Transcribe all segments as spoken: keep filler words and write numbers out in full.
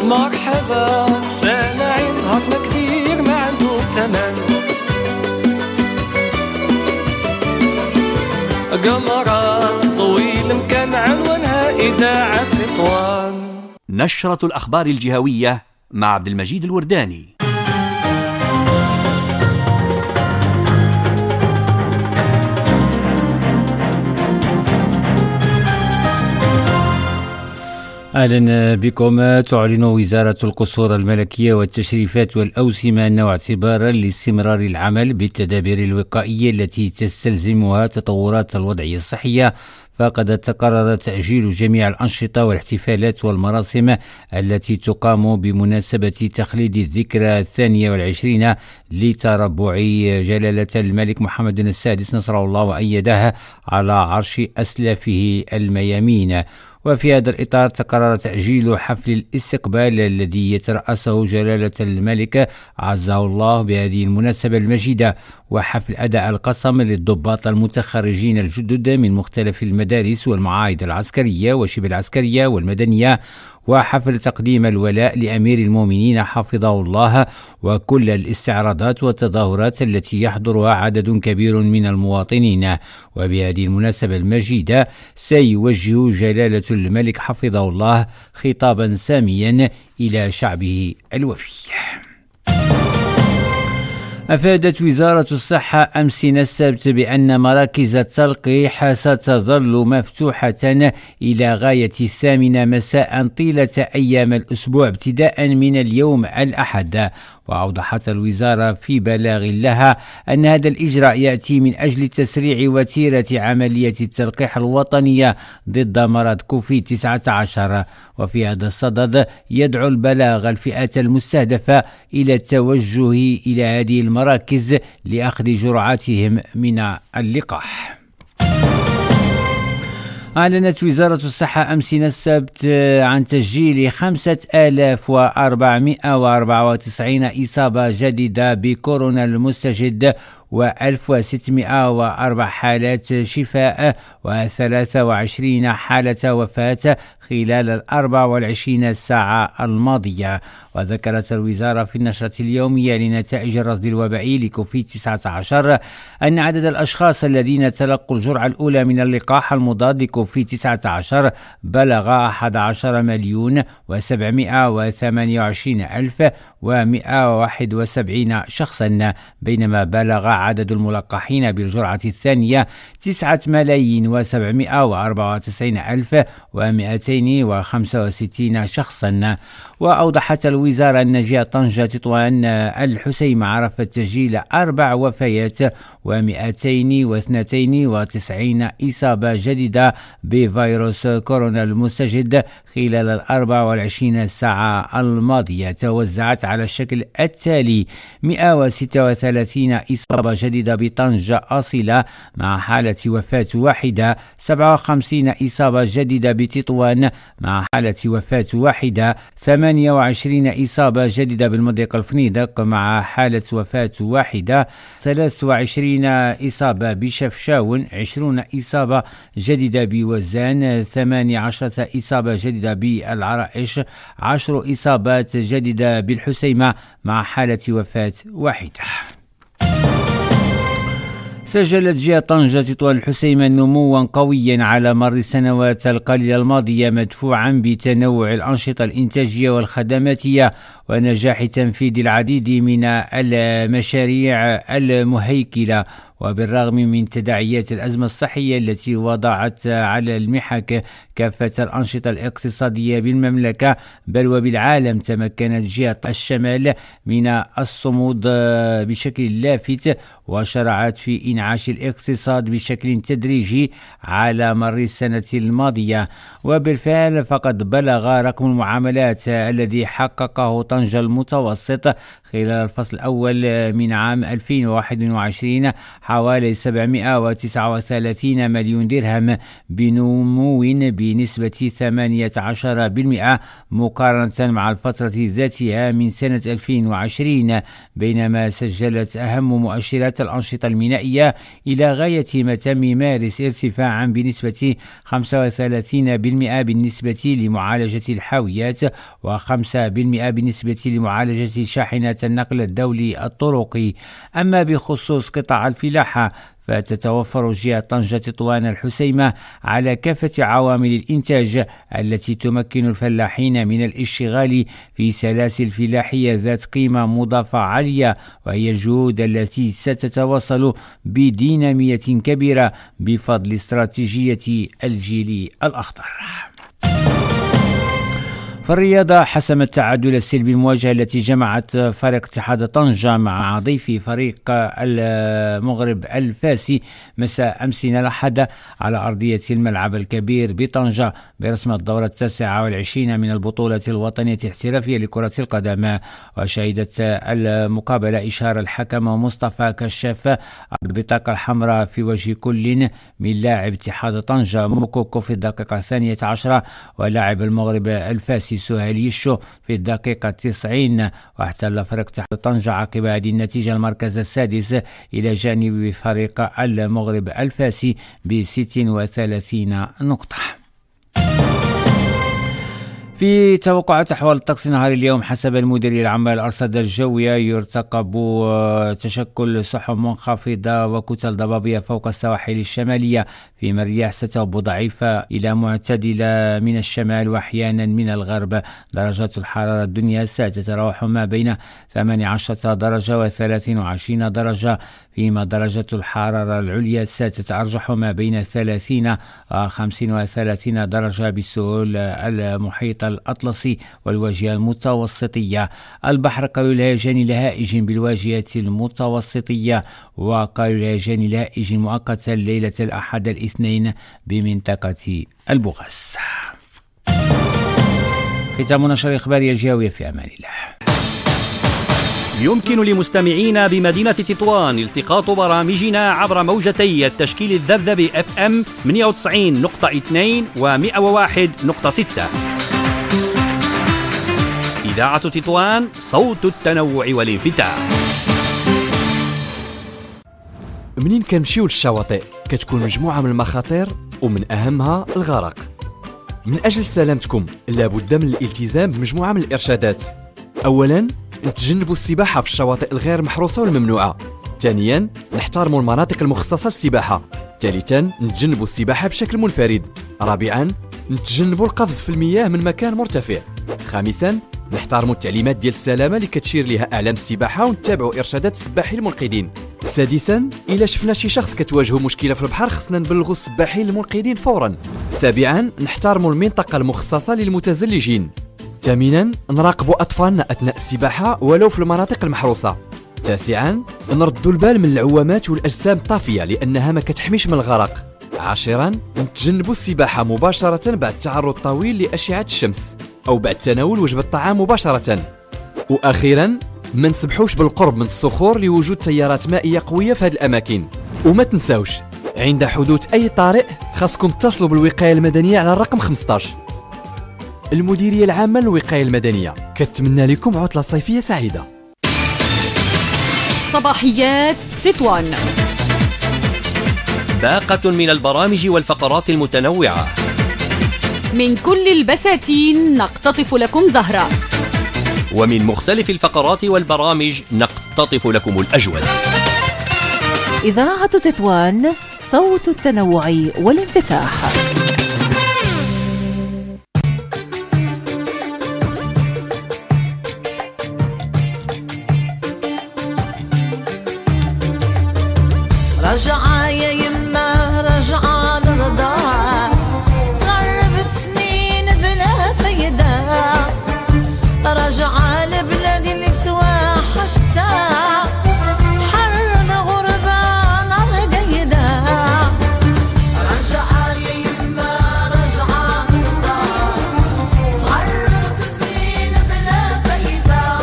مرحبا سامعين هضمة كبير ما عنده ثمن، قمرات طويل مكان عنوانها إذاعة تطوان. نشرة الأخبار الجهوية مع عبد المجيد الورداني. أهلا بكم. تعلن وزارة القصور الملكية والتشريفات والأوسمة أنه اعتبارا لاستمرار العمل بالتدابير الوقائية التي تستلزمها تطورات الوضعية الصحية، فقد تقرر تأجيل جميع الأنشطة والاحتفالات والمراسم التي تقام بمناسبة تخليد الذكرى الثانية والعشرين لتربع جلالة الملك محمد السادس نصره الله وأيده على عرش أسلافه الميامين. وفي هذا الإطار تقرر تأجيل حفل الاستقبال الذي يترأسه جلالة الملك عزه الله بهذه المناسبة المجيدة، وحفل أداء القسم للضباط المتخرجين الجدد من مختلف المدارس والمعاهد العسكرية وشبه العسكرية والمدنية، وحفل تقديم الولاء لأمير المؤمنين حفظه الله، وكل الاستعراضات والتظاهرات التي يحضرها عدد كبير من المواطنين. وبهذه المناسبة المجيدة سيوجه جلالة الملك حفظه الله خطابا ساميا إلى شعبه الوفي. أفادت وزارة الصحة أمس السبت بأن مراكز التلقيح ستظل مفتوحة إلى غاية الثامنة مساء طيلة أيام الأسبوع ابتداء من اليوم الأحد. وأوضحت الوزارة في بلاغ لها أن هذا الإجراء يأتي من أجل تسريع وتيرة عملية التلقيح الوطنية ضد مرض كوفيد تسعة عشر. وفي هذا الصدد يدعو البلاغ الفئات المستهدفة إلى التوجه إلى هذه المراكز لأخذ جرعاتهم من اللقاح. أعلنت وزارة الصحة أمس السبت عن تسجيل خمسة آلاف وأربعمائة وأربعة وتسعين إصابة جديدة بكورونا المستجد، وألف وستمائة وأربع حالات شفاء، وثلاثة وعشرين حالة وفاة خلال الأربع والعشرين ساعة الماضية. وذكرت الوزارة في النشرة اليومية لنتائج الرصد الوبائي لكوفيد تسعة عشر أن عدد الأشخاص الذين تلقوا الجرعة الأولى من اللقاح المضاد لكوفيد تسعة عشر بلغ أحد عشر مليون وسبعمائة وثمانية وعشرين ألف ومائة وواحد وسبعين شخصا، بينما بلغ عدد الملقحين بالجرعة الثانية تسعة ملايين وسبعمائة وأربعة وتسعين ألف ومائتين وخمسة وستين شخصا. وأوضحت الوزارة أن جهة طنجة تطوان الحسيمة عرفت تسجيل أربع وفيات ومائتين واثنتين وتسعين إصابة جديدة بفيروس كورونا المستجد خلال الأربع والعشرين ساعة الماضية، توزعت على الشكل التالي: مائة وستة وثلاثين إصابة جديدة بطنجة أصيلة مع حالة وفاة واحدة، سبعة وخمسين إصابة جديدة بتطوان مع حالة وفاة واحدة، ثمانية وعشرين إصابة جديدة بالمضيق الفنيدق مع حالة وفاة واحدة، ثلاثة وعشرين إصابة بشفشاون، عشرين إصابة جديدة بوزان، ثمانية عشرة إصابة جديدة بالعرائش، عشر إصابات جديدة بالحسيمة مع حالة وفاة واحدة. سجلت جهة طنجة تطوان الحسيمة نموا قويا على مر السنوات القليلة الماضية، مدفوعا بتنوع الأنشطة الإنتاجية والخدماتية ونجاح تنفيذ العديد من المشاريع المهيكلة. وبالرغم من تداعيات الأزمة الصحية التي وضعت على المحك كافة الأنشطة الاقتصادية بالمملكة بل وبالعالم، تمكنت جهة الشمال من الصمود بشكل لافت وشرعت في إنعاش الاقتصاد بشكل تدريجي على مر السنة الماضية. وبالفعل فقد بلغ رقم المعاملات الذي حققه طنجة طنجة المتوسط خلال الفصل الأول من عام ألفين وواحد وعشرين حوالي سبعمائة وتسعة وثلاثين مليون درهم بنمو بنسبة ثمانية عشر بالمئة مقارنة مع الفترة ذاتها من سنة ألفين وعشرين، بينما سجلت أهم مؤشرات الأنشطة المينائية إلى غاية متم مارس ارتفاعا بنسبة خمسة وثلاثين بالمئة بالنسبة لمعالجة الحاويات وخمسة بالمئة بالنسبة لمعالجة شاحنات النقل الدولي الطرقي. أما بخصوص قطاع الفلاحة فتتوفر جهة طنجة تطوان الحسيمة على كافة عوامل الإنتاج التي تمكن الفلاحين من الاشتغال في سلاسل فلاحية ذات قيمة مضافة عالية، وهي الجهود التي ستتواصل بدينامية كبيرة بفضل استراتيجية الجيل الأخضر. في الرياضة حسم التعادل السلبي المواجهة التي جمعت فريق اتحاد طنجة مع ضيف فريق المغرب الفاسي مساء أمس الأحد على أرضية الملعب الكبير بطنجة برسم الدورة التاسعة والعشرين من البطولة الوطنية الاحترافية لكرة القدم. وشهدت المقابلة إشهار الحكم مصطفى كشاف البطاقة الحمراء في وجه كل من لاعب اتحاد طنجة موكوكو في الدقيقة الثانية عشرة ولاعب المغرب الفاسي سهيليشو في الدقيقة تسعين. واحتل فريق اتحاد طنجة عقب هذه النتيجة المركز السادس إلى جانب فريق المغرب الفاسي بست وثلاثين نقطة. في توقعات أحوال الطقس نهار اليوم حسب المديرية العامة للأرصاد الجوية يرتقب تشكل سحب منخفضة وكتل ضبابية فوق السواحل الشمالية، فيما الرياح ستهب ضعيفة إلى معتدلة من الشمال وأحيانا من الغرب. درجات الحرارة الدنيا ستتراوح ما بين ثمانية عشر درجة وثلاثين وعشرين درجة، فيما درجة الحرارة العليا ستتأرجح ما بين ثلاثين وخمسين وثلاثين درجة بالسهول المحيط الأطلسي والواجهة المتوسطية. البحر قليل الهيجان لهائج بالواجهة المتوسطية وقليل الهيجان لهائج مؤقتا ليلة الأحد الاثنين بمنطقة البغاس. ختام نشر إخبارية الجوية في أمان الله. يمكن لمستمعينا بمدينة تطوان التقاط برامجنا عبر موجتي التشكيل الذبذبي اف ام ثمانية وتسعين نقطة اثنين و مئة وواحد نقطة ستة. إذاعة تطوان صوت التنوع والانفتاح. منين كنمشيو للشواطئ كتكون مجموعة من المخاطر ومن أهمها الغرق. من أجل سلامتكم لابد من الالتزام بمجموعة من الإرشادات. أولاً نتجنبوا السباحة في الشواطئ الغير محروسة والممنوعة. ثانياً نحترموا المناطق المخصصة للسباحة. ثالثاً نتجنبوا السباحة بشكل منفرد. رابعاً نتجنبوا القفز في المياه من مكان مرتفع. خامساً نحترموا التعليمات ديال السلامة اللي كتشير لها أعلام السباحة ونتبعوا إرشادات السباحين المنقذين. سادساً إلا شفنا شي شخص كتواجهه مشكلة في البحر خصنا نبلغوا السباحين المنقذين فوراً. سابعاً نحترموا المنطقة المخصصة للمتزلجين. ثامناً نراقبوا أطفالنا أثناء السباحة ولو في المناطق المحروسة. تاسعاً نردوا البال من العوامات والأجسام الطافية لأنها ما كتحميش من الغرق. عاشراً نتجنبوا السباحة مباشرة بعد تعرض طويل لأشعة الشمس أو بعد تناول وجبة الطعام مباشرة. وأخيراً ما نسبحوش بالقرب من الصخور لوجود تيارات مائية قوية في هذه الأماكن. وما تنساوش عند حدوث أي طارئ خاصكم تتصلوا بالوقاية المدنية على الرقم خمسة عشر. المديرية العامة للوقاية المدنية كتمنى لكم عطلة صيفية سعيدة. صباحيات تطوان، باقة من البرامج والفقرات المتنوعة. من كل البساتين نقتطف لكم زهرة، ومن مختلف الفقرات والبرامج نقتطف لكم الأجود. إذاعة تطوان صوت التنوع والانفتاح. رجعة يا يما رجعة للرضاعة، تغربت سنين بلا فايدة، رجعة لبلادي اللي توحشتها، حر الغربة نار قيدة. رجعة يا يما رجعة للرضاعة، تغربت سنين بلا فايدة،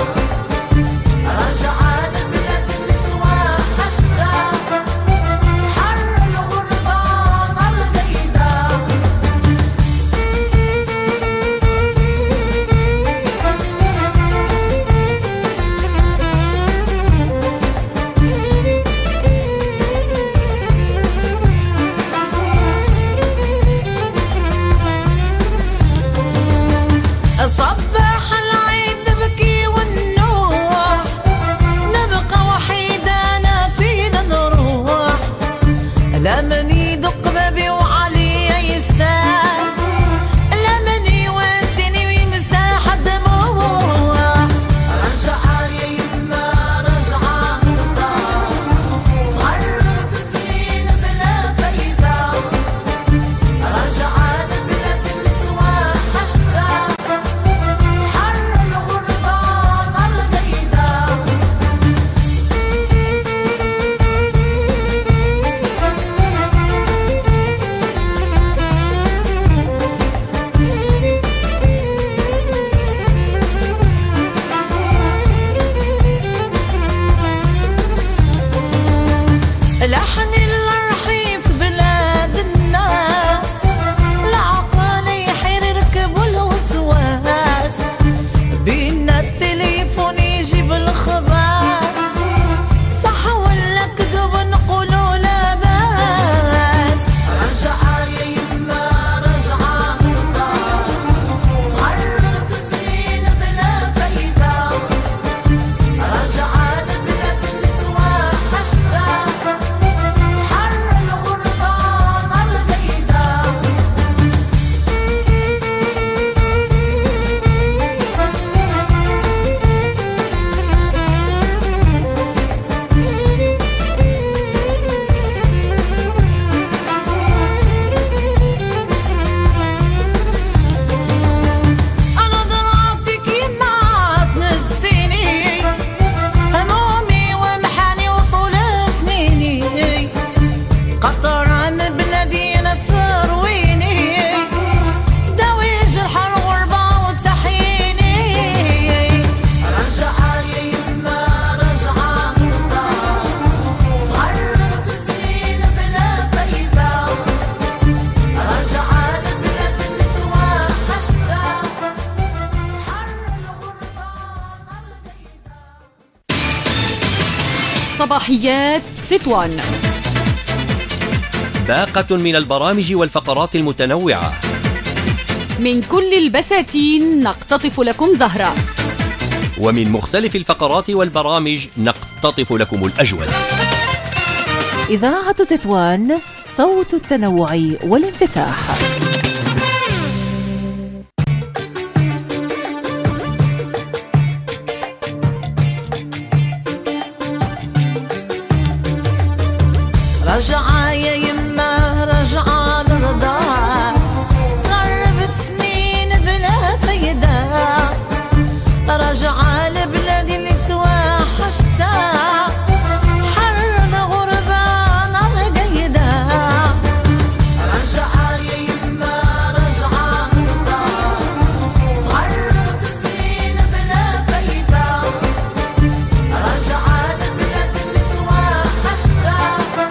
صباحيات تطوان. باقة من البرامج والفقرات المتنوعة. من كل البساتين نقتطف لكم زهرة. ومن مختلف الفقرات والبرامج نقتطف لكم الأجود. إذاعة تطوان، صوت التنوع والانفتاح. رجعة يا يما رجعة لرضا، تغربت سنين بلا فايدة، رجعة لبلادي اللي توحشتها، حر الغربة نار قيدة. رجعة يا يما رجعة لرضا، تغربت سنين بلا فايدة، رجعة لبلادي اللي توحشتها،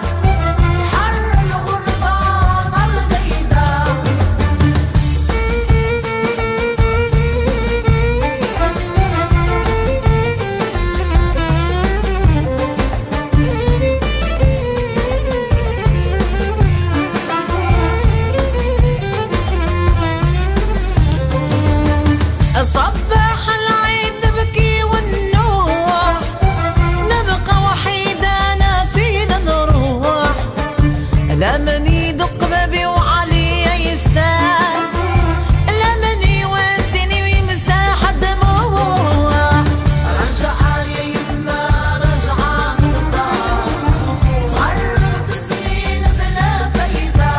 لمني دق بابي وعلي يسال، لمني واسني ويمسح الدموع. رجعة يا يما رجعة لرضا، تغربت سنين بلا فايدة،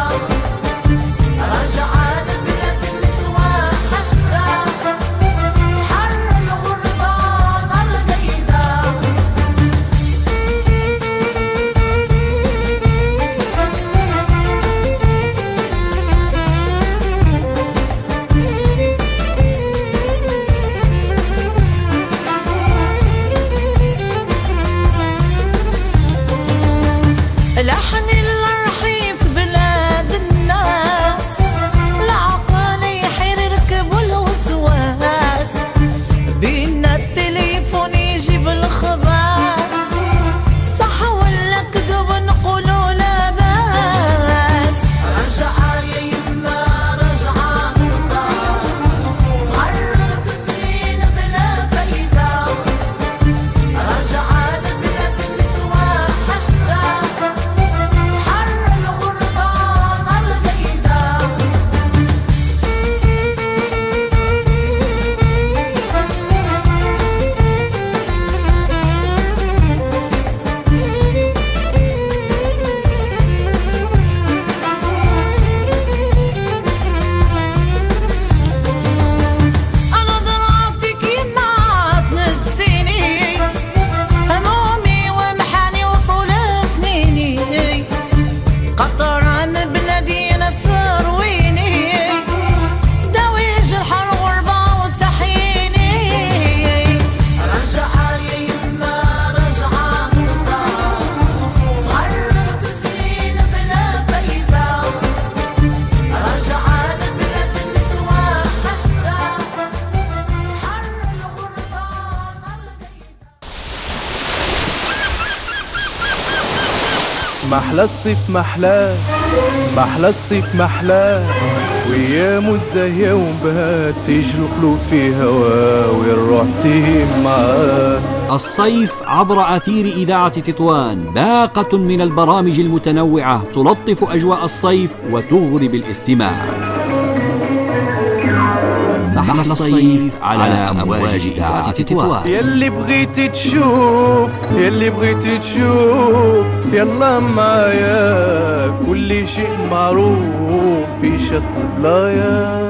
رجعة لبلاد اللي توحشتها، حر الغربة نار قيدة. لحن الرحيف بلاد الناس، العقل يحير ركب الوسواس، بينا التليفون يجيب الخبر، صح ولا كذب نقولوا لا باس. رجعة يا يما رجعة لرضا، تغربت سنين بلا فايدة، رجعة لبلاد اللي توحشتها، محلى الصيف محلاه، محلى الصيف محلاه، ويامو الزاهية ومبهات تيجي القلوب في هوا ويروح تيم معاه. الصيف عبر أثير إذاعة تطوان، باقة من البرامج المتنوعة تلطف أجواء الصيف وتغري بالاستماع. محلى الصيف على أمواج إذاعة تطوان. يلي بغيت تشوف، يلي بغيت تشوف، يلا معايا كل شيء معروف في شط البلايا.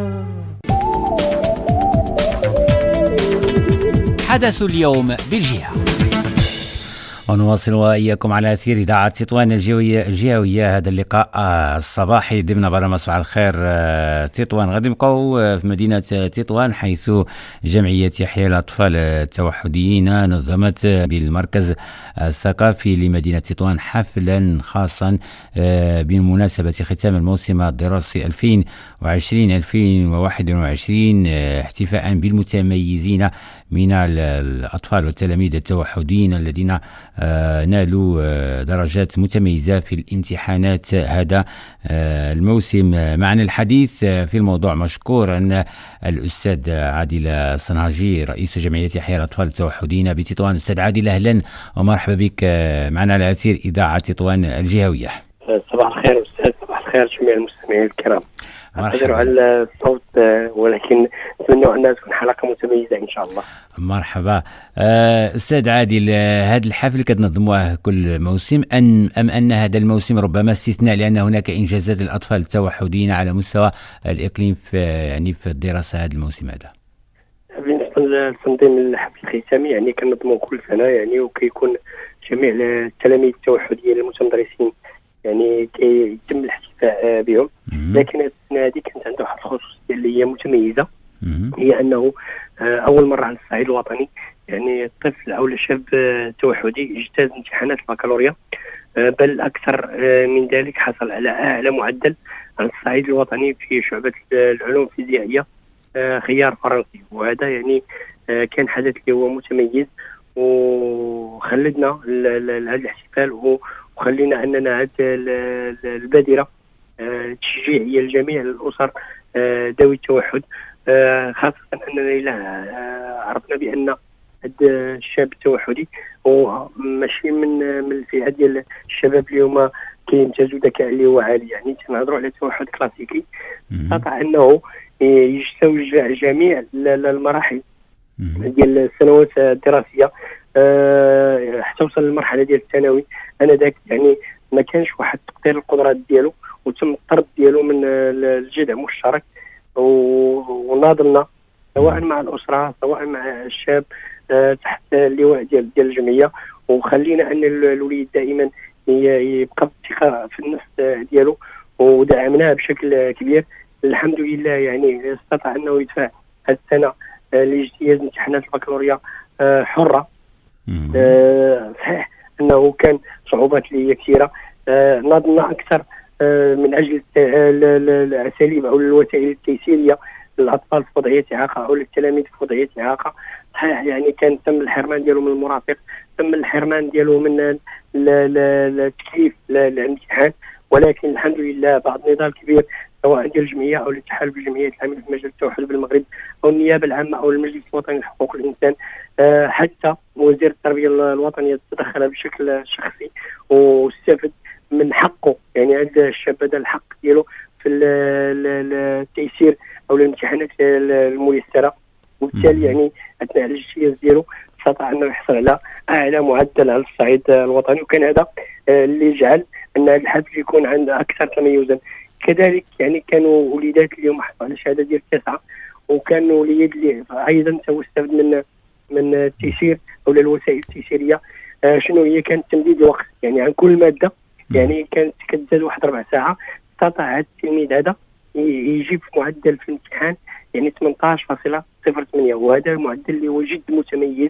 حدث اليوم بالجهة. ونواصل وإياكم على أثير إذاعة تطوان الجوية الجهوية هذا اللقاء الصباحي ضمن برنامج صباح الخير تطوان. غادي نبقاو في مدينة تطوان حيث جمعية يحيى الأطفال التوحديين نظمت بالمركز الثقافي لمدينة تطوان حفلا خاصا بمناسبة ختام الموسم الدراسي ألفين وعشرين ألفين وواحد وعشرين احتفاء بالمتميزين من الأطفال والتلاميذ التوحديين الذين آه نالوا آه درجات متميزة في الامتحانات هذا آه الموسم. معنا الحديث آه في الموضوع مشكورا الأستاذ عادل الصنهاجي رئيس جمعية يحيى الأطفال التوحديين بتطوان. أستاذ عادل أهلا ومرحبا بك آه معنا على أثير إذاعة تطوان الجهوية. صباح الخير أستاذ، صباح الخير جميع المستمعين الكرام. مرحبا على الصوت ولكن نتمنى أنها تكون حلقة متميزة إن شاء الله. مرحبا أستاذ عادل، هذا الحفل كتنظموه كل موسم أن أم أن هذا الموسم ربما استثناء لأن هناك إنجازات للأطفال التوحديين على مستوى الإقليم في يعني في الدراسة هذا الموسم هذا؟ بالنسبة لتنظيم الحفل الختامي يعني كنظموه كل سنة يعني وكيكون جميع التلاميذ التوحديين المتمدرسين يعني كيتم الاحتفاء بهم، لكن السنة هذه كانت عندها واحد الخصوصية اللي هي متميزة، هي أنه أول مرة على الصعيد الوطني يعني الطفل أو الشاب التوحدي اجتاز امتحانات البكالوريا، بل أكثر من ذلك حصل على أعلى معدل على الصعيد الوطني في شعبة العلوم الفيزيائية خيار فرنسي، وهذا يعني كان حدث اللي هو متميز وخلدنا لهذا الاحتفال وخلينا أننا هذه البادرة تشجيعية لجميع الأسر ذوي التوحد، خاصة أننا إلى عرفنا بأن هذا الشاب التوحدي هو ماشي من من الفئة ديال الشباب اللي هما كيمتازوا ذكاء اللي هو عالي، يعني تنهضروا على توحد كلاسيكي استطاع أنه يجتوز جميع المراحل ديال السنوات الدراسية حتى وصل للمرحلة ديال الثانوي. أنا ذاك يعني ما كانش واحد تقدير القدرات ديالو وتم الطرد ديالو من الجذع المشترك، وناضلنا سواء مع الأسرة سواء مع الشاب تحت اللواء ديال ديال الجمعية، وخلينا أن الوليد دائما يبقى بالثقة في النفس ديالو ودعمناه بشكل كبير. الحمد لله يعني استطاع أنه يدفع هذه السنة لاجتياز امتحانات البكالوريا حرة. صحيح أنه كان صعوبات اللي هي كثيرة، ناضلنا أكثر من أجل الأساليب أو الوسائل التيسيرية للأطفال في وضعية إعاقة أو للتلاميذ في وضعية إعاقة. صحيح يعني كان تم الحرمان ديالو من المرافق، تم الحرمان ديالو من التكليف للامتحان، ولكن الحمد لله بعد نضال كبير سواء ديال الجمعية أو الاتحاد بالجمعيات العاملة في مجال التوحد بالمغرب أو النيابة العامة أو المجلس الوطني لحقوق الإنسان، أه حتى وزير التربية الوطنية تدخل بشكل شخصي واستفد من حقه، يعني هذا الشاب هذا الحق ديالو في التيسير أو الامتحانات الميسرة، وبالتالي يعني أثناء الاجتياز ديالو استطاع أنه يحصل على أعلى معدل على الصعيد الوطني، وكان هذا اللي جعل أن هذا الحفل يكون عند أكثر تميزا. كذلك يعني كانوا وليدات اليوم حصلوا على شهاده ديال التاسعه، وكانوا وليد اللي ايضا تو استفد من من التيسير او الوسائل التيسيريه. آه شنو هي؟ كانت تمديد الوقت يعني عن كل ماده، يعني كانت كتزاد واحد ربع ساعه، استطاع هذا التلميذ هذا يجيب في معدل في الامتحان يعني ثمانية عشر فاصلة صفر ثمانية، وهذا المعدل اللي هو جد متميز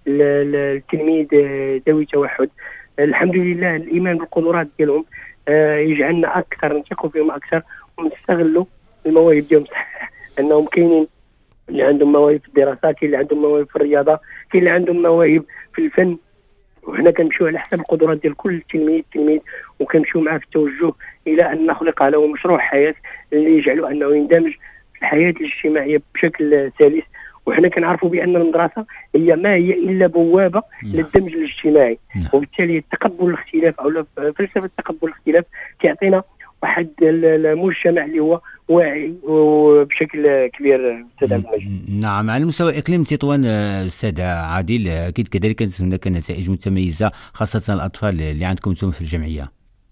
للتلميذ ذوي التوحد. الحمد لله الايمان بالقدرات ديالهم آه يجعلنا اكثر نثقوا فيهم اكثر ونستغلوا المواهب ديالهم. صحيح انهم كاينين اللي عندهم مواهب في الدراسه، كاين اللي عندهم مواهب في الرياضه، كاين اللي عندهم مواهب في الفن، وحنا كنمشيو على حسب القدرات ديال كل تلميذ تلميذ وكنمشيو معاه في التوجه الى ان نخلق له مشروع حياه اللي يجعله انه يندمج في الحياه الاجتماعيه بشكل سلس. وحنا كنعرفوا بان المدرسه هي ما هي الا بوابه للدمج الاجتماعي، وبالتالي تقبل الاختلاف او فلسفه تقبل الاختلاف كيعطينا واحد المجتمع اللي هو واعي وبشكل كبير. نعم، على مستوى اقليم تطوان استاذ عادل اكيد كذلك كانت هناك نتائج متميزه خاصه الاطفال اللي عندكم انتم في الجمعيه.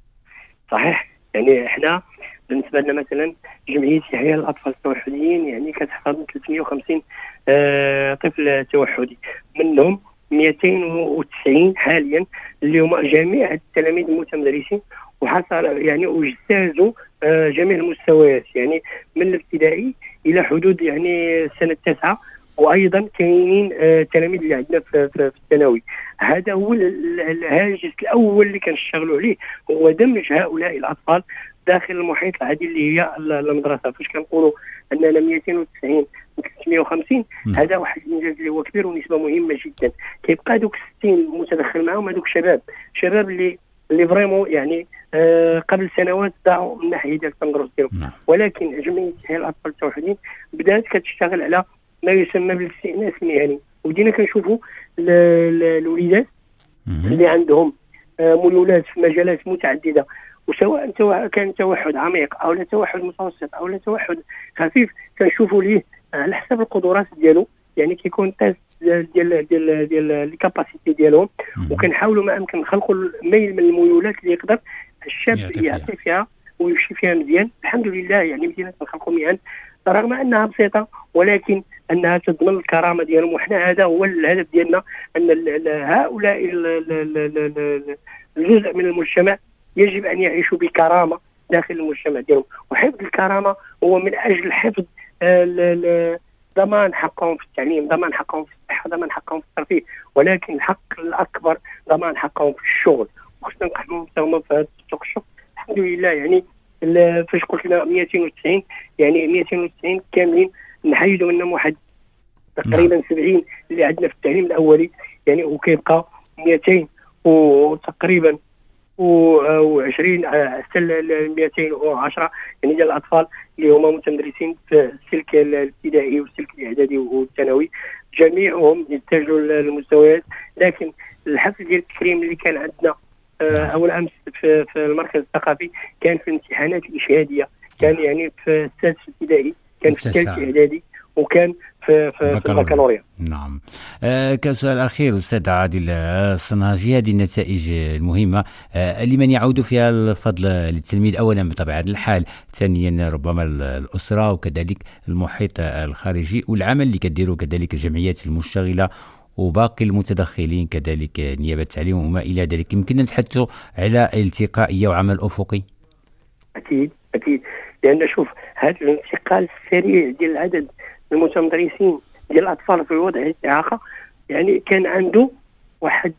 صحيح، يعني احنا بالنسبه لنا مثلا جمعيه يحيى الاطفال التوحديين يعني كتحتضن ثلاثمائة وخمسين آه طفل توحدي، منهم مئتين وتسعين حاليا اللي هما جميع التلاميذ المتمدرسين، وحصل يعني واجتازوا آه جميع المستويات يعني من الابتدائي الى حدود يعني السنه التاسعه، وايضا كاينين آه تلاميذ اللي عندنا في, في, في الثانوي. هذا هو الهاجس الاول اللي كنشتغلوا عليه، هو دمج هؤلاء الاطفال داخل المحيط العادي اللي هي المدرسه. فاش كنقولوا اننا مئتين وتسعين ثلاثمائة وخمسين. هذا واحد الانجاز اللي هو كبير ونسبه مهمه جدا. كيبقى دوك ستين متدخل معهم هذوك الشباب شباب اللي اللي فريمون يعني آه قبل سنوات ضاعوا من الناحيه ديال التندرس ديالهم. ولكن جمعيه تحيا الاطفال التوحدين بدات كتشتغل على ما يسمى بالاستئناس المهني، وبدينا كنشوفوا الوليدات اللي عندهم آه ميولات في مجالات متعدده، وسواء كان توحد عميق او لا توحد متوسط او لا توحد خفيف، كنشوفوا ليه على حسب القدرات ديالو، يعني كيكون تيست ديال ديال ديال ديال الكاباسيتي ديالهم، وكنحاولوا ما امكن نخلقوا الميل من الميولات اللي يقدر الشاب يعطي فيها ويمشي فيها مزيان. الحمد لله يعني بدينا نخلقوا مهن رغم انها بسيطه ولكن انها تضمن الكرامه ديالهم، وحنا هذا هو الهدف ديالنا، ان هؤلاء الجزء من المجتمع يجب ان يعيشوا بكرامه داخل المجتمع ديالهم، وحفظ الكرامه هو من اجل حفظ ضمان حقهم في التعليم، ضمان حقهم في الصحه، ضمان حقهم في الترفيه، ولكن الحق الاكبر ضمان حقهم في الشغل. وخصنا نقحمهم حتى في هذا السوق الشغل. الحمد لله يعني فاش قلت لنا مئتين وتسعين يعني مئتين وتسعين كاملين نحيدوا منهم واحد تقريبا سبعين اللي عندنا في التعليم الاولي يعني، وكيبقى مئتين وتقريبا وعشرين حتى مئتين وعشرة يعني ديال الاطفال اللي هما متمدرسين في السلك الابتدائي والسلك الاعدادي والثانوي، جميعهم يتجهوا للمستويات. لكن الحفل ديال التكريم اللي كان عندنا اول امس في, في المركز الثقافي كان في الامتحانات الاشهاديه، كان يعني في السادس ابتدائي، كان في الثالث اعدادي، وكان في في البكالوريا. نعم. آه كسؤال اخير استاذ عادل الصناجي، هذه النتائج المهمه آه لمن يعود فيها الفضل للتلميذ اولا بطبيعه الحال، ثانيا ربما الاسره وكذلك المحيط الخارجي والعمل اللي كديروا كذلك الجمعيات المشتغله وباقي المتدخلين كذلك نيابه التعليم وما الى ذلك. يمكننا نتحدثوا على التقائيه وعمل افقي؟ اكيد اكيد، لان شوف هذا الانتقال السريع ديال العدد المتمدرسين ديال الاطفال في وضع الاعاقه يعني كان عنده واحد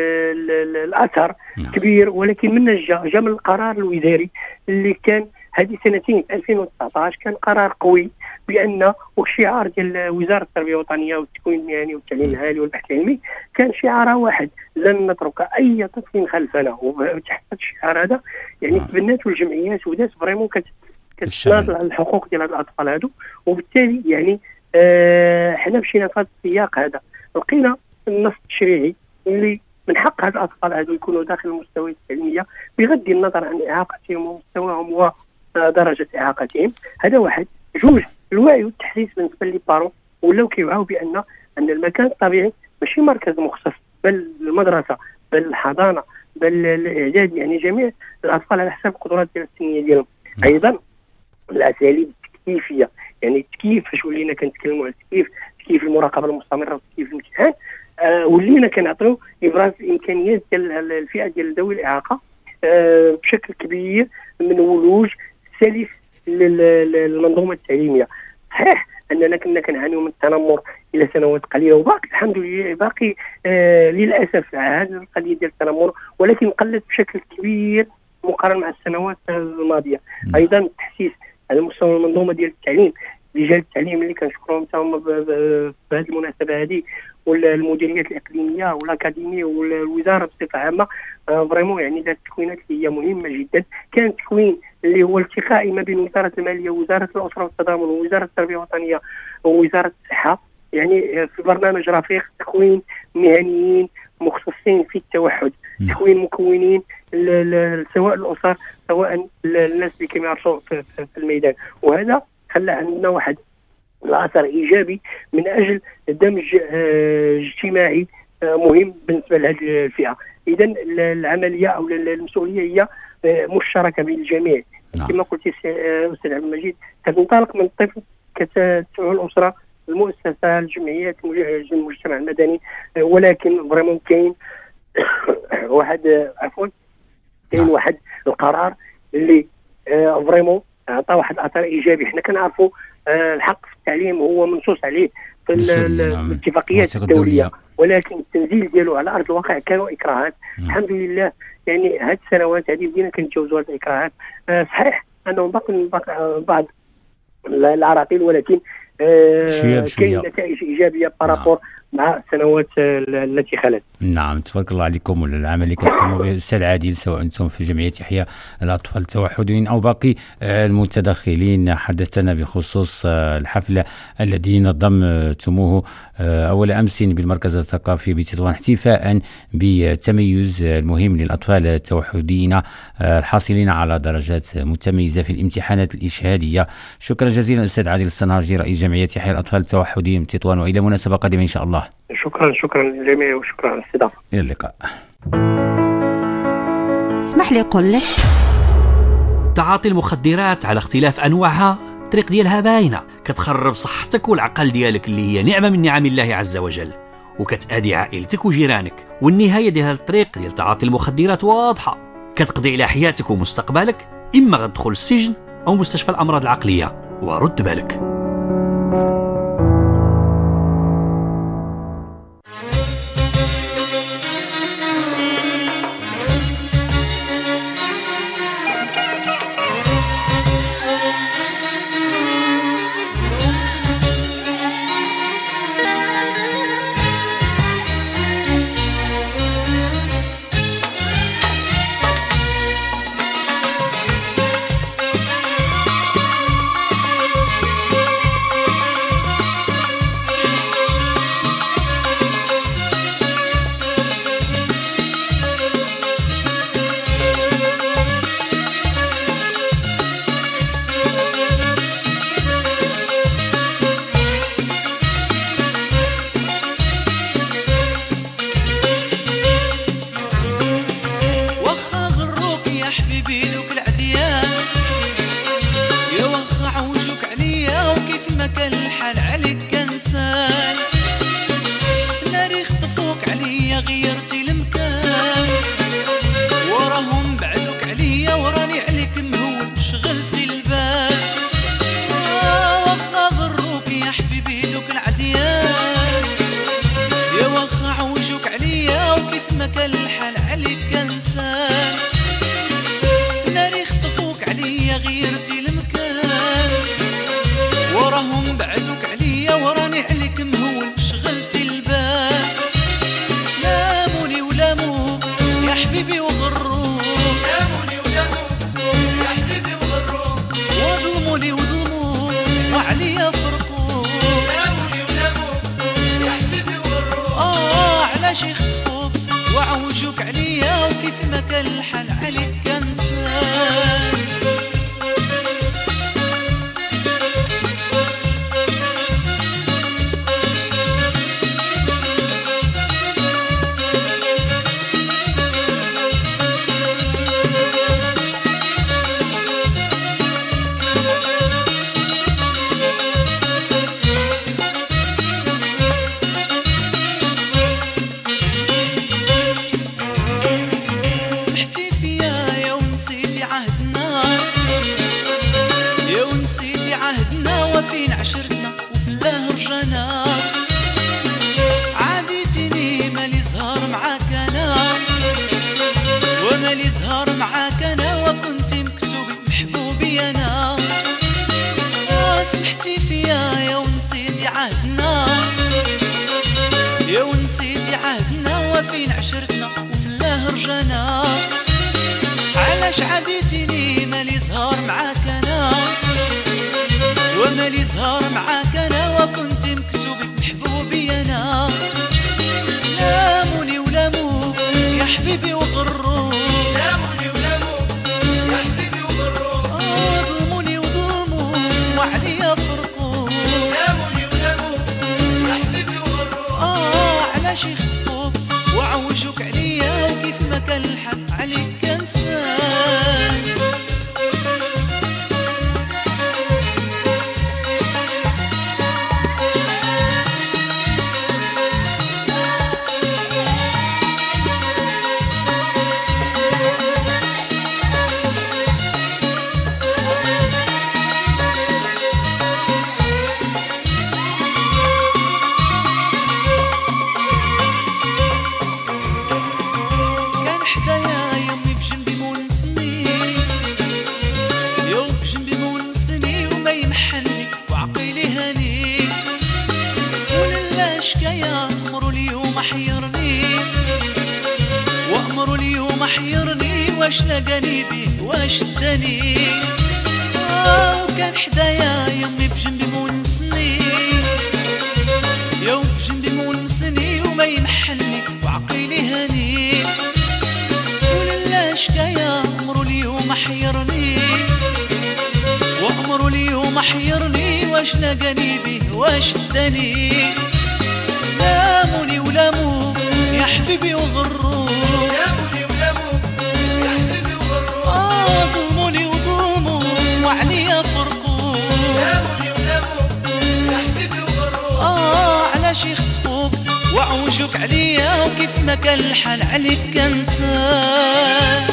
الاثر كبير، ولكن من جا جا من القرار الوزاري اللي كان هذه سنتين ألفين وتسعطاش، كان قرار قوي بان والشعار ديال وزاره التربيه الوطنيه والتكوين المهني والتعليم العالي والبحث العلمي كان شعار واحد: لن نترك اي طفل خلفنا. وتحت الشعار هذا يعني تبنات الجمعيات وبدات فريمون كتناضل على الحقوق ديال هاد الاطفال هادو، وبالتالي يعني آه حنا مشينا في هذا السياق هذا، لقينا النص التشريعي اللي من حق هاد الاطفال هادو يكونوا داخل المستويات التعليميه بغض النظر عن اعاقتهم ومستواهم ودرجه اعاقتهم. هذا واحد. جوج، الوعي والتحسيس بالنسبه لي بارون ولاو كيوعوا بان ان المكان الطبيعي ماشي مركز مخصص، بل المدرسه، بل الحضانه، بل الاعداد، يعني جميع الاطفال على حسب القدرات ديال السنيه ديالهم. ايضا الاساليب التكييفيه، يعني التكييف فاش ولينا كنتكلموا على التكييف، تكييف المراقبه المستمره وتكييف الامتحان، آه ولينا كنعطيو ابراز الامكانيات ديال الفئه ديال ذوي الاعاقه آه بشكل كبير من ولوج سلس للمنظومه التعليميه. صحيح اننا كنا كنعانيو من التنمر الى سنوات قليله، وباقي الحمد لله باقي آه للاسف هذه القضيه ديال التنمر، ولكن قلت بشكل كبير مقارنه مع السنوات الماضيه. ايضا التحسيس على مستوى المنظومه ديال التعليم، رجال التعليم اللي كنشكرهم حتى هما بهذه المناسبه هذه، والمديريات الاقليميه والاكاديميه والوزاره بصفه عامه، فريمون يعني دارت تكوينات اللي هي مهمه جدا. كان تكوين اللي هو التقائي ما بين وزاره الماليه ووزاره الاسره والتضامن ووزاره التربيه الوطنيه ووزاره الصحه، يعني في برنامج رفيق تكوين مهنيين مختصين في التوحد، تكوين مكونين سواء الاسر سواء الناس اللي كيمارسوا في, في الميدان. وهذا خلى عندنا واحد الاثر ايجابي من اجل دمج اه اجتماعي اه مهم بالنسبه لهذه الفئه. اذا العمليه او المسؤوليه هي اه مشتركه بين الجميع. نعم. كما قلت استاذ عبد المجيد، كتنطلق من الطفل، كتدعو الاسره، المؤسسه، الجمعيات، المجتمع المدني، اه ولكن فريمون كاين واحد عفوا كاين واحد القرار اللي آه فريمون عطى واحد الاثر ايجابي. حنا كنعرفوا آه الحق في التعليم هو منصوص عليه في الاتفاقيات الدوليه، ولكن التنزيل ديالو على ارض الواقع كانوا اكراهات. الحمد لله يعني هاد السنوات هذه بدينا كنتجاوزوا هاد الاكراهات. آه صحيح انهم باقي بعض العراقيل، ولكن شوية بشوية. كاين نتائج ايجابيه بارابور مع السنوات التي خلت. نعم تبارك الله عليكم، والعمل اللي كتقوموا به أستاذ عادل، سواء أنتم في جمعية إحياء الأطفال التوحديين أو باقي المتدخلين. حدثنا بخصوص الحفل الذي نظمتموه أول أمس بالمركز الثقافي بتطوان احتفاء بالتميز المهم للأطفال التوحديين الحاصلين على درجات متميزة في الامتحانات الإشهادية. شكرا جزيلا أستاذ عادل السنهاجي رئيس جمعية إحياء الأطفال التوحديين بتطوان، وإلى مناسبة قادمة إن شاء الله. شكرا شكرا للجميع وشكرا على الاستضافة. إلى اللقاء. اسمح لي أقول لك، تعاطي المخدرات على اختلاف أنواعها الطريق ديالها باينة، كتخرب صحتك والعقل ديالك اللي هي نعمة من نعم الله عز وجل، وكتأذي عائلتك وجيرانك. والنهاية ديال هذا الطريق ديال تعاطي المخدرات واضحة، كتقضي على حياتك ومستقبلك، إما غتدخل السجن أو مستشفى الأمراض العقلية. ورد بالك. كان حدايا شكاية أمر اليوم حيرني وأمر اليوم حيرني واش لقاني بيه واش داني آه وكان حدايا يمي في جنبي مونسني يوم في جنبي مونسني وما ينحلني وعقيلي هاني ولله شكاية أمر اليوم حيرني وأمر اليوم حيرني واش لقاني بيه واش داني لاموني ولامو يا حبيبي وغرو لاموني ولامو يا حبيبي وغرو آه ظلموني وظلموا وعليا فرقوا لاموني ولامو يا حبيبي وغرو آه علاش يخطفوك وعوجوك عليا وكيف ما كان الحال عليك كنساه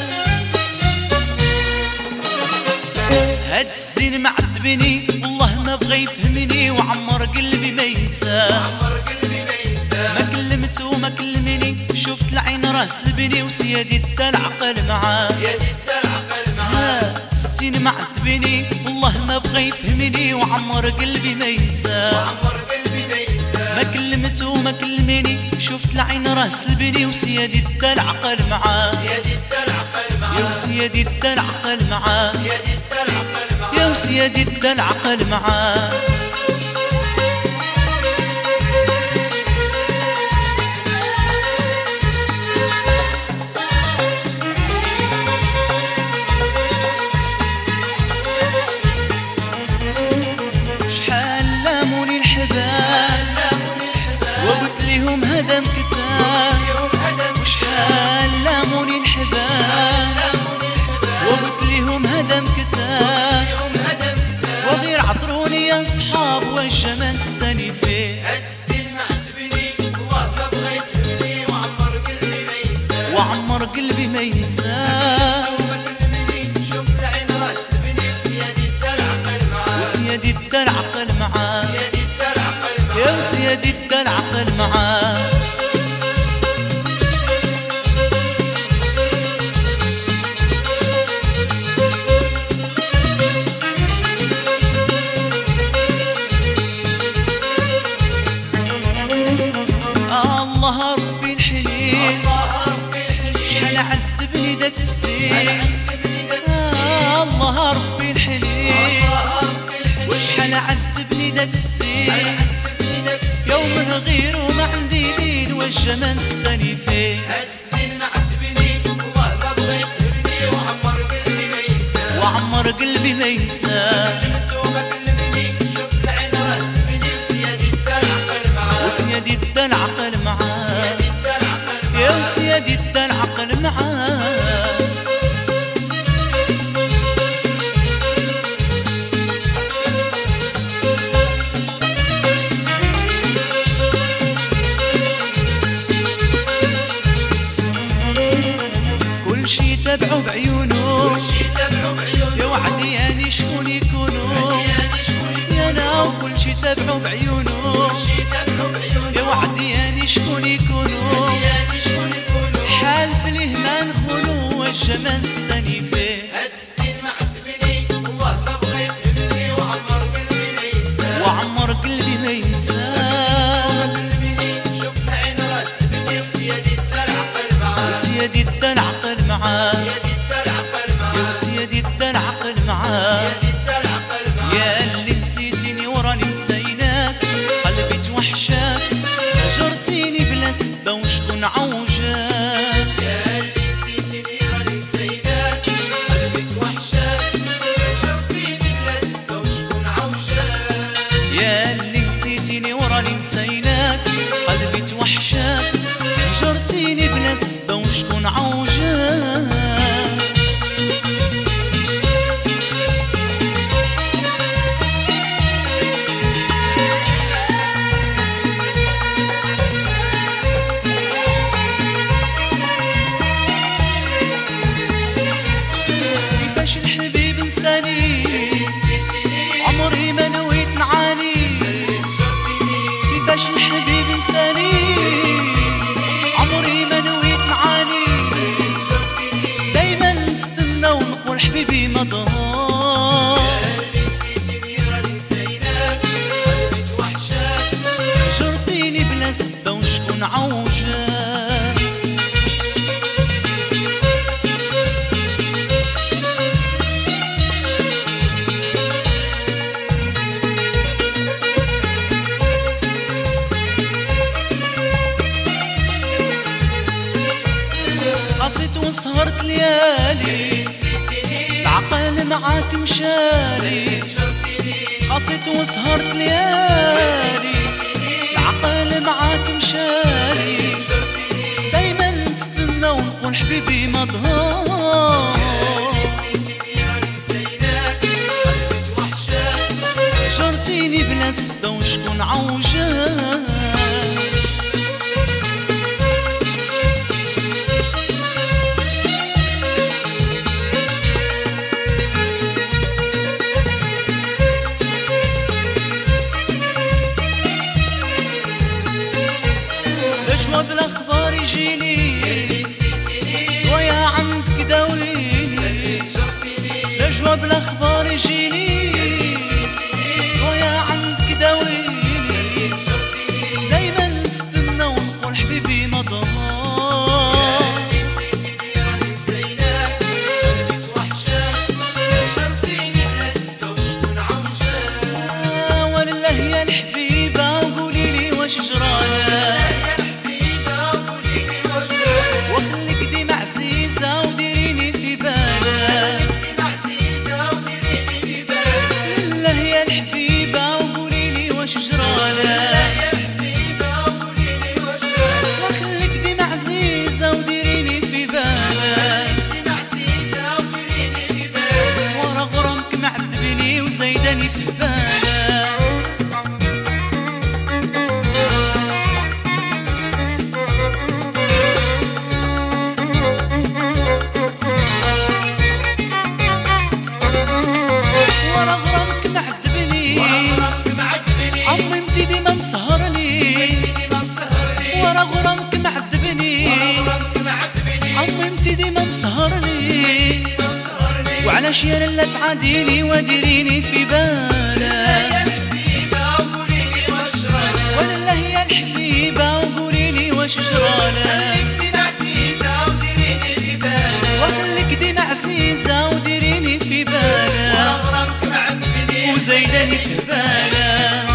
هاد الزين معذبني والله ما بغى يفهمني وعمر قلبي ما ينسى ما كلمت وما كلمني شفت العين راس لبني وسيادي دا العقل معاه هاد الزين معذبني والله ما بغى يفهمني وعمر قلبي ما ينسى ما كلمت وما كلمني شفت العين راس لبني وسيادي دا العقل معاه يا وسيادي دا العقل معاه يا وسيادي دا العقل معاه شحال لاموني الحبال وقلت ليهم هذا مكتاب وشحال لاموني الحبال وقلت ليهم هذا مكتاب وغير عطروني يا صحاب والجمال السني فيه هاد السن معذبني والله ما بغى يفهمني وعمر قلبي ما ينساه وعمر قلبي ما ينساه شفت العين راس لبني وسيادي دا العقل معاه وسيادي دا العقل معاه يا وسيادي دا العقل معاه الله ربي الحليم شحال عذبني داك السين آه الله ربي الحليم وشحال عذبني داك السين يوم غير وما عندي ليل والجمال السني فيه السين معذبني والله ما بغى يفهمني وعمر قلبي ما ينساه وعمر قلبي ما ينساه شفت العين راس لبني وسيادي دا العقل معاه وسيادي دا العقل معاه يا وسيادي دا العقل معاه كل شي تابعو بعيونو يا وعدي يعني شكون يكونو يا انا وكل شي تابعو بعيونو يا وعدي يعني شكون يكونو حالف ليه ما نخونو والجمال السني فيه هاد السن معذبني والله ما بغى يفهمني وعمر قلبي ما ينساه وعمر قلبي ما ينساه شفت عين راس لبني وسيادي دا العقل معاه وسيادي دا العقل معاه يا وسيادي دا العقل معاه يا اللي نسيتيني وراني نسيناك قلبي توحشاك هجرتيني بلا سبة وشكون عوجاك يا اللي نسيتيني وراني نسيناك قلبي توحشاك هجرتيني بلا سبة وشكون عوجاك يا اللي نسيتيني وراني نسيناك قلبي توحشاك هجرتيني بلا سبة وشكون عوجاك عمري ما نويت نعاني كيفاش الحبيب انساني عمري ما نويت نعاني دايما نستنى ونقول حبيبي ما ضاع هجرتيني بلا وسهرت ليالي العقل معاك مشالي قصيت وسهرت ليالي العقل معاك مشالي دايما نستنى ونقول حبيبي ما ظهر جرتيني بلا سبة وشكون عوجان جواب الاخبار يجيني ويا عندك داويني جواب الاخبار يجيني ويا عندك داويني دايما نستنى ونقول حبيبي ما ضهر ولله يا الحبيبه وقولي لي واش جرالك زيدني في بالك ورا غرامك معذبني عمي انتي ديما مسهرني ورا غرامك معذبني عمي انتي ديما مسهرني وعلاش يا لالا تعاديني وديريني في بالك ولله يا الحبيبه وقوليلي واش جرالك وخليك ديما عزيزه وديريني في بالك وزيداني في بالك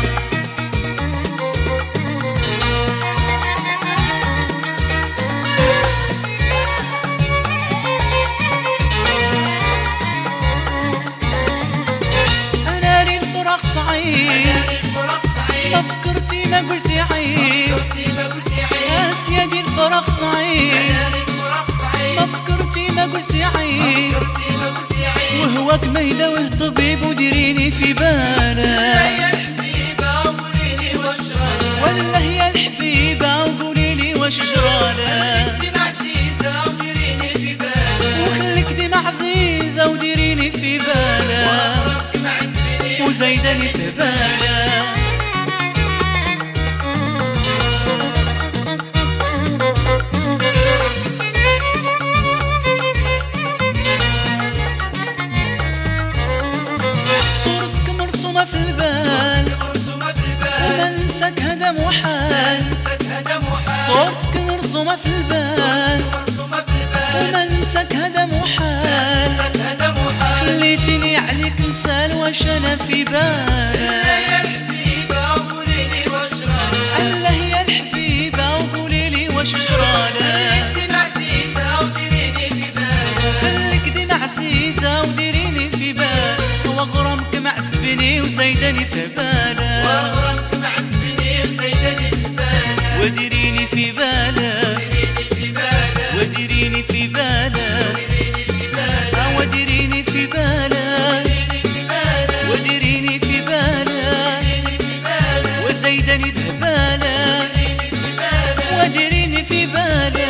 ما فكرتي ما قلتي عيب يا سيدي الفراق صعيب ما فكرتي ما قلتي عيب وهواك ما يداويه طبيب وديريني في بالك والله يا الحبيبه وقوليلي واش جرالك وخليك ديما عزيزه وديريني في بالك وزيداني في بالك صورتك مرسومة في البال وما ننساك هذا محال صورتك مرسومة في البال وما ننساك هذا محال خليتيني عليك نسال واش انا في بالك الله يا الحبيبه وقوليلي واش جرالك خليك ديما عزيزه وديريني في بالك وغرامك معذبني وزيداني في بالك وديريني في بالك وديريني في بالك وديريني في بالك وديريني في بالك وزيداني في بالك وديريني في بالك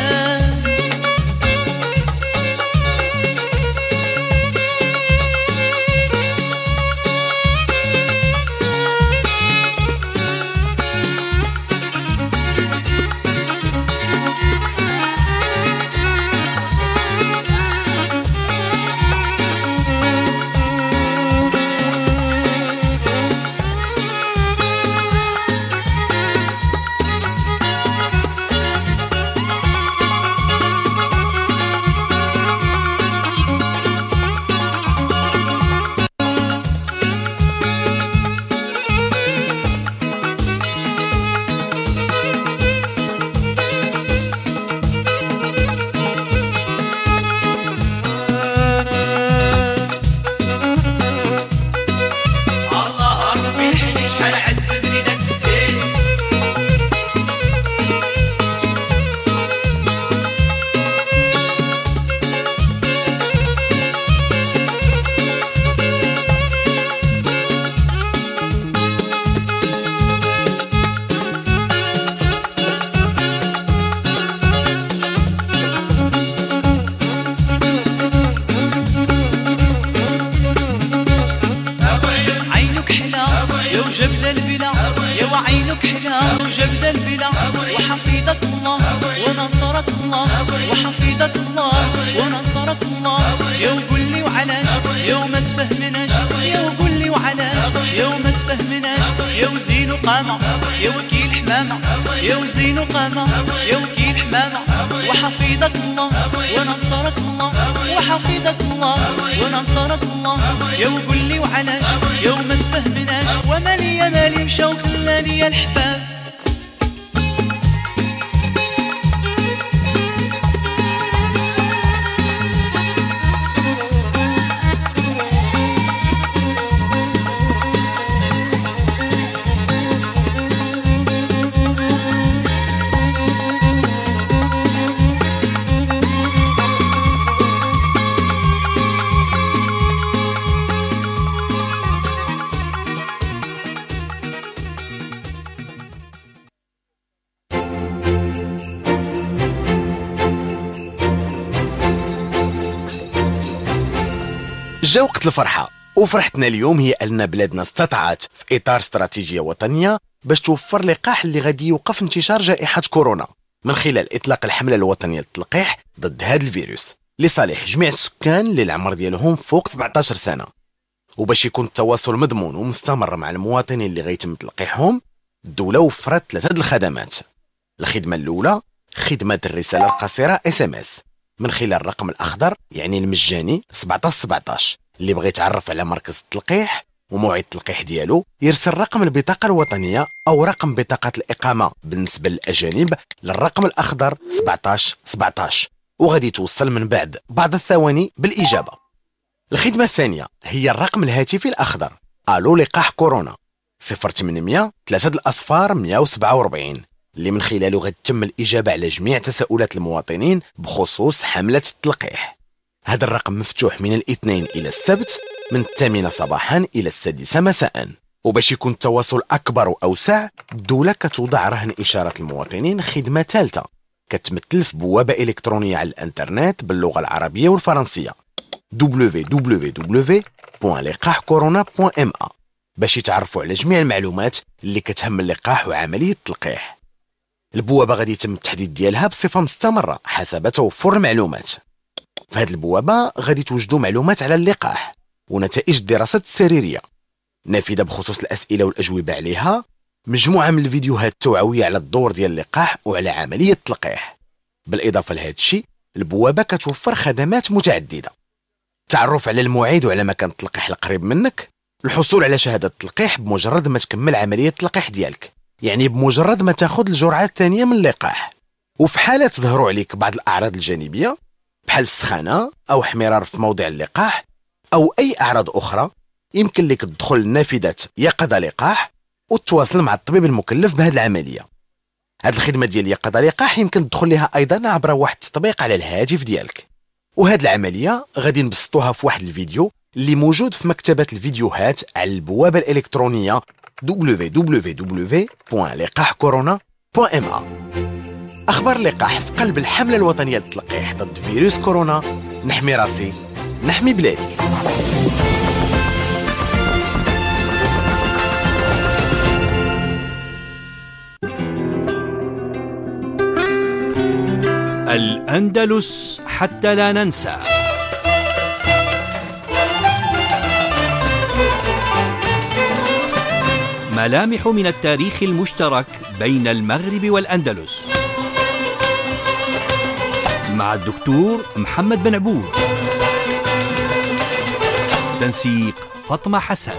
الله وحفيظك الله ونصرك الله. يا وقول لي وعلاش يوم ما تفهمناش، يا وقول لي وعلاش يوم ما تفهمناش. يا وزين وقامة يا وكيل حمامة، يا وزين وقامة يا وكيل حمامة. وحفيظك الله ونصرك الله وحفيظك الله ونصرك الله. يا وقول لي وعلاش يوم ما تفهمناش. ومالي يا مالي مشاو خلاني يا الحباب. جا وقت الفرحة، وفرحتنا اليوم هي أن بلادنا استطاعت في إطار استراتيجية وطنية باش توفر لقاح اللي غادي يوقف انتشار جائحة كورونا من خلال إطلاق الحملة الوطنية للتلقيح ضد هذا الفيروس لصالح جميع السكان اللي العمر ديالهم فوق سبعطاش سنة. وباش يكون التواصل مضمون ومستمر مع المواطنين اللي غيتم تلقيحهم، الدولة وفرت ثلاثة الخدمات. الخدمة الأولى خدمة الرسالة القصيرة إس إم إس من خلال الرقم الأخضر، يعني المجاني سبعطاش سبعطاش. اللي بغى يتعرف على مركز التلقيح وموعد التلقيح ديالو يرسل رقم البطاقة الوطنية أو رقم بطاقة الإقامة بالنسبة للأجانب للرقم الأخضر سبعطاش سبعطاش، وغادي توصل من بعد بعض الثواني بالإجابة. الخدمة الثانية هي الرقم الهاتفي الأخضر ألو لقاح كورونا صفر ثمانمية ثلاثة الأصفار مية وسبعة وأربعين، اللي من خلاله غتتم الإجابة على جميع تساؤلات المواطنين بخصوص حملة التلقيح. هذا الرقم مفتوح من الاثنين إلى السبت من الثامنة صباحا إلى السادسة مساء. وباش يكون التواصل أكبر وأوسع، الدولة كتوضع رهن إشارة المواطنين خدمة ثالثة كتمثل في بوابة إلكترونية على الإنترنت باللغة العربية والفرنسية دبليو دبليو دبليو بوان لقاح كورونا بوان إم إيه باش يتعرفوا على جميع المعلومات اللي كتهم اللقاح وعملية التلقيح. البوابة غادي يتم التحديد ديالها بصفة مستمرة حسب توفر المعلومات. في هذه البوابة غادي توجدوا معلومات على اللقاح ونتائج الدراسات السريرية، نافذة بخصوص الأسئلة والأجوبة عليها، مجموعة من الفيديوهات التوعوية على الدور ديال اللقاح وعلى عملية التلقيح. بالإضافة لهذا الشيء، البوابة كتوفر خدمات متعددة: التعرف على الموعد وعلى مكان التلقيح القريب منك، الحصول على شهادة التلقيح بمجرد ما تكمل عملية التلقيح ديالك، يعني بمجرد ما تاخذ الجرعة الثانية من اللقاح. وفي حالة تظهر عليك بعض الأعراض الجانبية بحال السخانة أو احمرار في موضع اللقاح أو أي أعراض أخرى، يمكن لك تدخل لنافذة يقظة لقاح وتتواصل مع الطبيب المكلف بهذه العملية. هذه الخدمة ديال يقظة لقاح يمكن تدخل لها أيضا عبر واحد التطبيق على الهاتف ديالك. وهذه العملية غادي نبسطوها في واحد الفيديو اللي موجود في مكتبة الفيديوهات على البوابة الإلكترونية دبليو دبليو دبليو بوان لقاح كورونا بوان إم إيه. أخبار اللقاح في قلب الحملة الوطنية للتلقيح ضد فيروس كورونا. نحمي راسي نحمي بلادي. الأندلس حتى لا ننسى. ملامح من التاريخ المشترك بين المغرب والأندلس مع الدكتور محمد بن عبود. تنسيق فاطمة حسن.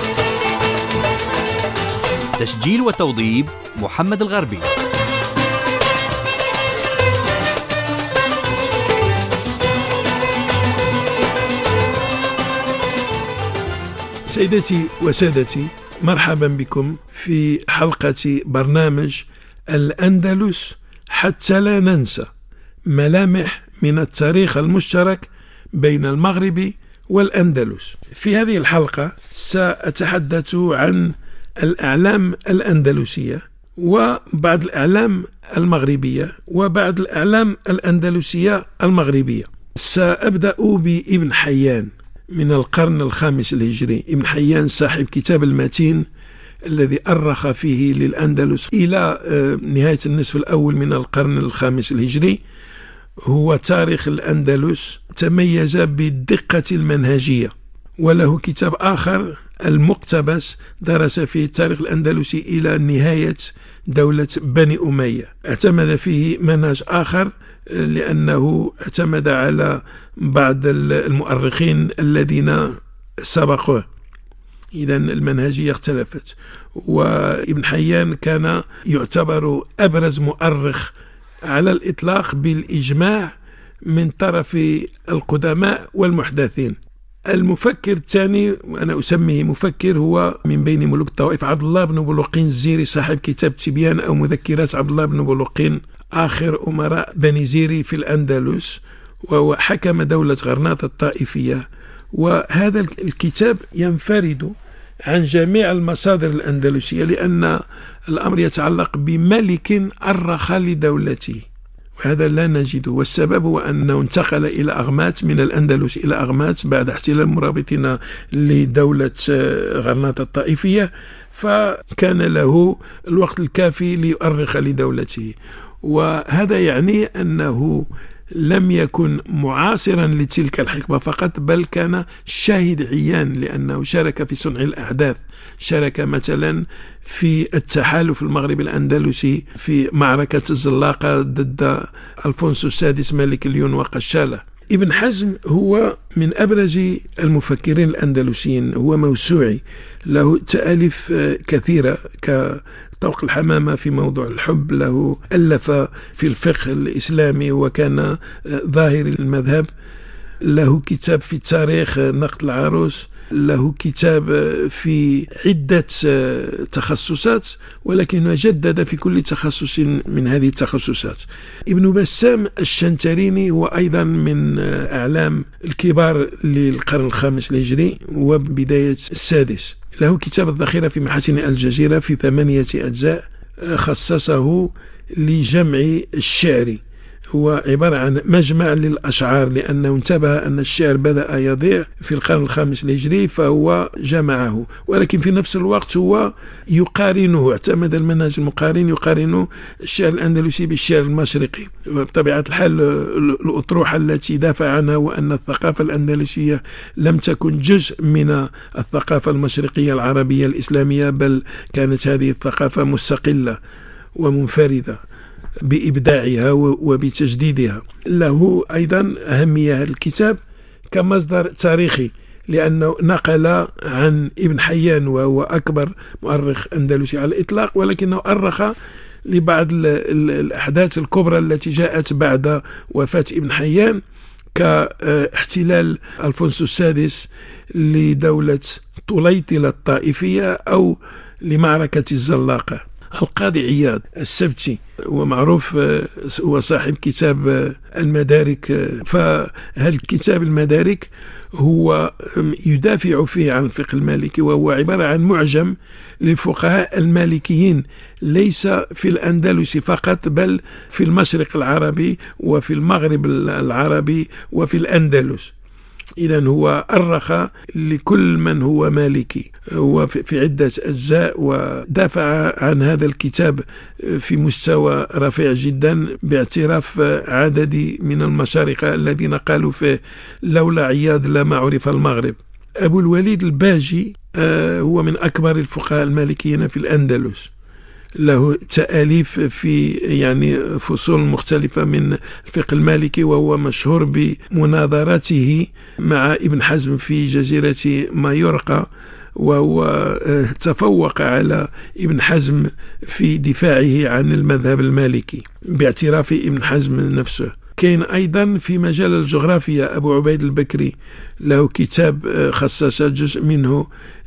تسجيل وتوضيب محمد الغربي. سيدتي وسادتي، مرحبا بكم في حلقة برنامج الأندلس حتى لا ننسى، ملامح من التاريخ المشترك بين المغرب والأندلس. في هذه الحلقة سأتحدث عن الأعلام الأندلسية وبعض الأعلام المغربية وبعض الأعلام الأندلسية المغربية. سأبدأ بابن حيان من القرن الخامس الهجري. ابن حيان صاحب كتاب المتين الذي أرخ فيه للأندلس إلى نهاية النصف الأول من القرن الخامس الهجري، هو تاريخ الأندلس، تميز بالدقة المنهجية. وله كتاب آخر المقتبس درس فيه التاريخ الأندلسي إلى نهاية دولة بني أمية. اعتمد فيه منهج آخر لأنه اعتمد على بعض المؤرخين الذين سبقوه، إذن المنهجية اختلفت. وابن حيان كان يعتبر أبرز مؤرخ على الإطلاق بالإجماع من طرف القدماء والمحدثين. المفكر الثاني أنا أسميه مفكر هو من بين ملوك الطوائف عبد الله بن بلوقين الزيري، صاحب كتاب تبيان أو مذكرات عبد الله بن بلوقين، آخر أمراء بني زيري في الأندلس، وهو حكم دولة غرناطة الطائفية. وهذا الكتاب ينفرد عن جميع المصادر الأندلسية لأن الأمر يتعلق بملك أرخ لدولته، وهذا لا نجده. والسبب هو أنه انتقل إلى أغمات من الأندلس إلى أغمات بعد احتلال المرابطين لدولة غرناطة الطائفية، فكان له الوقت الكافي ليؤرخ لدولته. وهذا يعني أنه لم يكن معاصرا لتلك الحقبة فقط، بل كان شاهد عيان لأنه شارك في صنع الأحداث. شارك مثلا في التحالف المغربي الأندلسي في معركة الزلاقة ضد ألفونسو السادس ملك ليون وقشالة. ابن حزم هو من أبرز المفكرين الأندلسيين، هو موسوعي، له تأليف كثيرة كطوق الحمامة في موضوع الحب، له ألف في الفقه الإسلامي وكان ظاهر المذهب، له كتاب في التاريخ نقد العروس، له كتاب في عدة تخصصات، ولكنه جدد في كل تخصص من هذه التخصصات. ابن بسام الشنتريني هو أيضا من أعلام الكبار للقرن الخامس الهجري وبداية السادس. له كتاب الذخيرة في محاسن الجزيرة في ثمانية أجزاء خصصه لجمع الشعر، هو عبارة عن مجمع للأشعار لأنه انتبه أن الشعر بدأ يضيع في القرن الخامس الهجري فهو جمعه، ولكن في نفس الوقت هو يقارنه، اعتمد المنهج المقارن، يقارن الشعر الأندلسي بالشعر المشرقي. بطبيعة الحال الأطروحة التي دافع عنها وأن الثقافة الأندلسية لم تكن جزء من الثقافة المشرقية العربية الإسلامية، بل كانت هذه الثقافة مستقلة ومنفردة بإبداعها وبتجديدها. له أيضا أهمية هذا الكتاب كمصدر تاريخي لأنه نقل عن ابن حيان وهو أكبر مؤرخ أندلسي على الإطلاق، ولكنه أرخ لبعض الأحداث الكبرى التي جاءت بعد وفاة ابن حيان كاحتلال ألفونسو السادس لدولة طليطلة الطائفية أو لمعركة الزلاقة. القاضي عياض السبتي ومعروف هو صاحب كتاب المدارك، فهذا الكتاب المدارك هو يدافع فيه عن الفقه المالكي، وهو عبارة عن معجم للفقهاء المالكيين ليس في الأندلس فقط بل في المشرق العربي وفي المغرب العربي وفي الأندلس. إذن هو أرخ لكل من هو مالكي، هو في عدة أجزاء، ودافع عن هذا الكتاب في مستوى رفيع جدا باعتراف عدد من المشارقة الذين قالوا فيه لولا عياض لما عرف المغرب. أبو الوليد الباجي هو من أكبر الفقهاء المالكيين في الأندلس، له تأليف في يعني فصول مختلفة من الفقه المالكي، وهو مشهور بمناظرته مع ابن حزم في جزيرة مايورقا، وهو تفوق على ابن حزم في دفاعه عن المذهب المالكي باعتراف ابن حزم نفسه. كاين أيضا في مجال الجغرافيا أبو عبيد البكري، له كتاب خصص جزء منه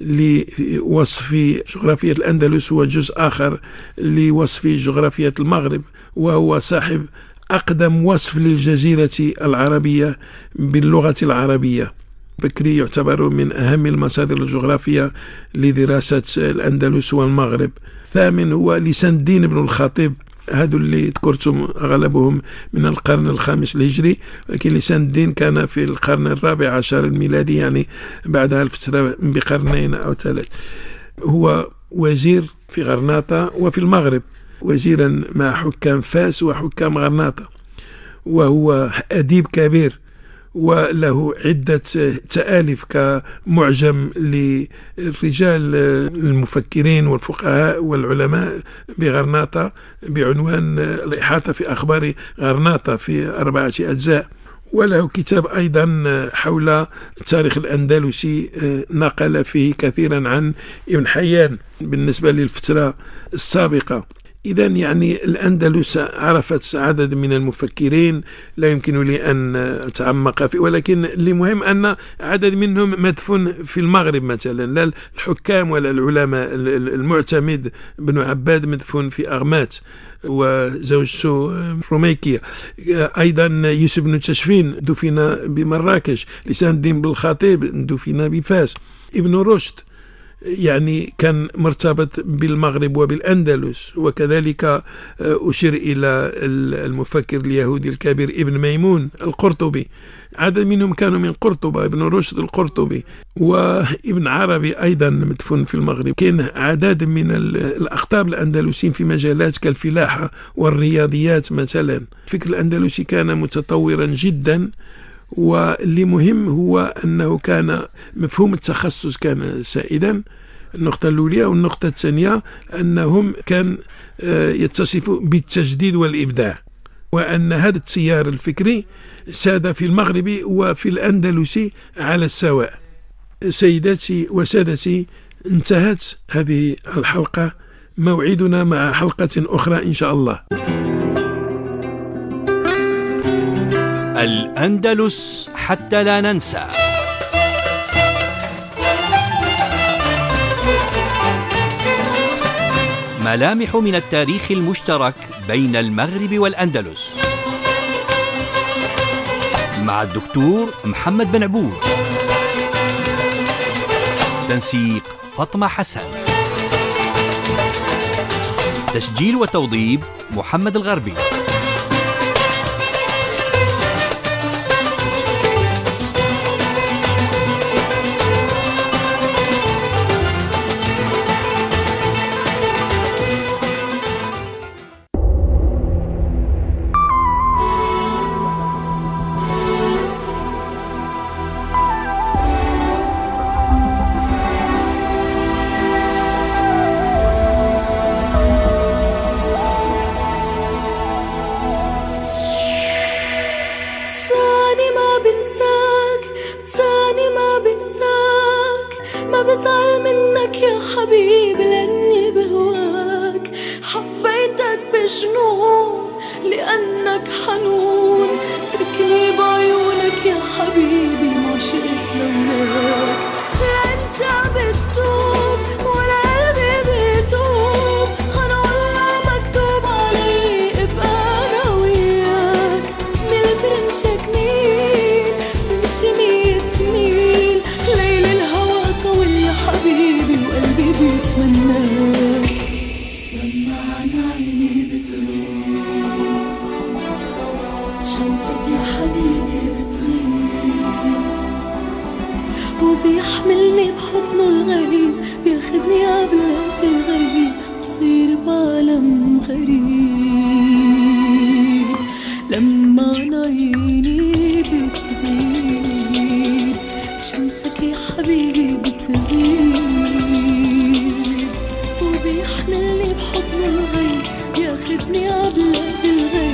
لوصف جغرافية الأندلس وجزء آخر لوصف جغرافية المغرب، وهو صاحب أقدم وصف للجزيرة العربية باللغة العربية. بكري يعتبر من أهم المصادر الجغرافية لدراسة الأندلس والمغرب. ثامن هو لسان الدين بن الخطيب، هذو اللي ذكرتم أغلبهم من القرن الخامس الهجري، لكن لسان الدين كان في القرن الرابع عشر الميلادي، يعني بعدها الفترة بقرنين أو ثلاث. هو وزير في غرناطة وفي المغرب، وزيرا مع حكام فاس وحكام غرناطة، وهو أديب كبير وله عدة تآلف كمعجم للرجال المفكرين والفقهاء والعلماء بغرناطة بعنوان الإحاطة في أخبار غرناطة في أربعة أجزاء. وله كتاب أيضا حول التاريخ الأندلسي نقل فيه كثيرا عن ابن حيان بالنسبة للفترة السابقة. إذا يعني الأندلس عرفت عدد من المفكرين لا يمكن لي أن أتعمق فيه، ولكن اللي مهم أن عدد منهم مدفون في المغرب مثلا، لا الحكام ولا العلماء. المعتمد بن عباد مدفون في أغمات وزوجته روميكية. أيضا يوسف بن تشفين دفن بمراكش. لسان الدين بالخطيب دفن بفاس. ابن رشد يعني كان مرتبط بالمغرب وبالأندلس. وكذلك أشير إلى المفكر اليهودي الكبير ابن ميمون القرطبي، عدد منهم كانوا من قرطبة، ابن رشد القرطبي. وابن عربي أيضا مدفون في المغرب. كان عدد من الأقطاب الأندلسيين في مجالات كالفلاحة والرياضيات مثلا. الفكر الأندلسي كان متطورا جدا، واللي مهم هو أنه كان مفهوم التخصص كان سائدا. النقطة الأولى. والنقطة الثانية أنهم كان يتصفوا بالتجديد والإبداع، وأن هذا التيار الفكري ساد في المغرب وفي الأندلسي على السواء. سيداتي وسادتي، انتهت هذه الحلقة. موعدنا مع حلقة أخرى إن شاء الله. الأندلس حتى لا ننسى. ملامح من التاريخ المشترك بين المغرب والأندلس، مع الدكتور محمد بن عبود. تنسيق فاطمة حسن. تسجيل وتوضيب محمد الغربي. بزعل منك يا حبيبي لأني بهواك، حبيتك بجنون لأنك حنون، تركني بعيونك يا حبيبي ما شئت لولاك. لا انت بتدوب ولا قلبي بيدوب، أنا والله مكتوب علي ابقى أنا وياك. من برمشك ميل بمشي ميت ميل، ليل الهوى طول يا حبيبي وقلبي بيتمناك. لما عن عيني بتغيب شمسك يا حبيبي بتغيب، وبيحملني بحضنه الغريب، بياخدني عبلاد الغريب، بصير بعالم غريب. لما عن عيني بتغيب شمسك يا حبيبي بتغيب، وبيحملني بحضنه الغيب، بياخدني عبلاد الغيب،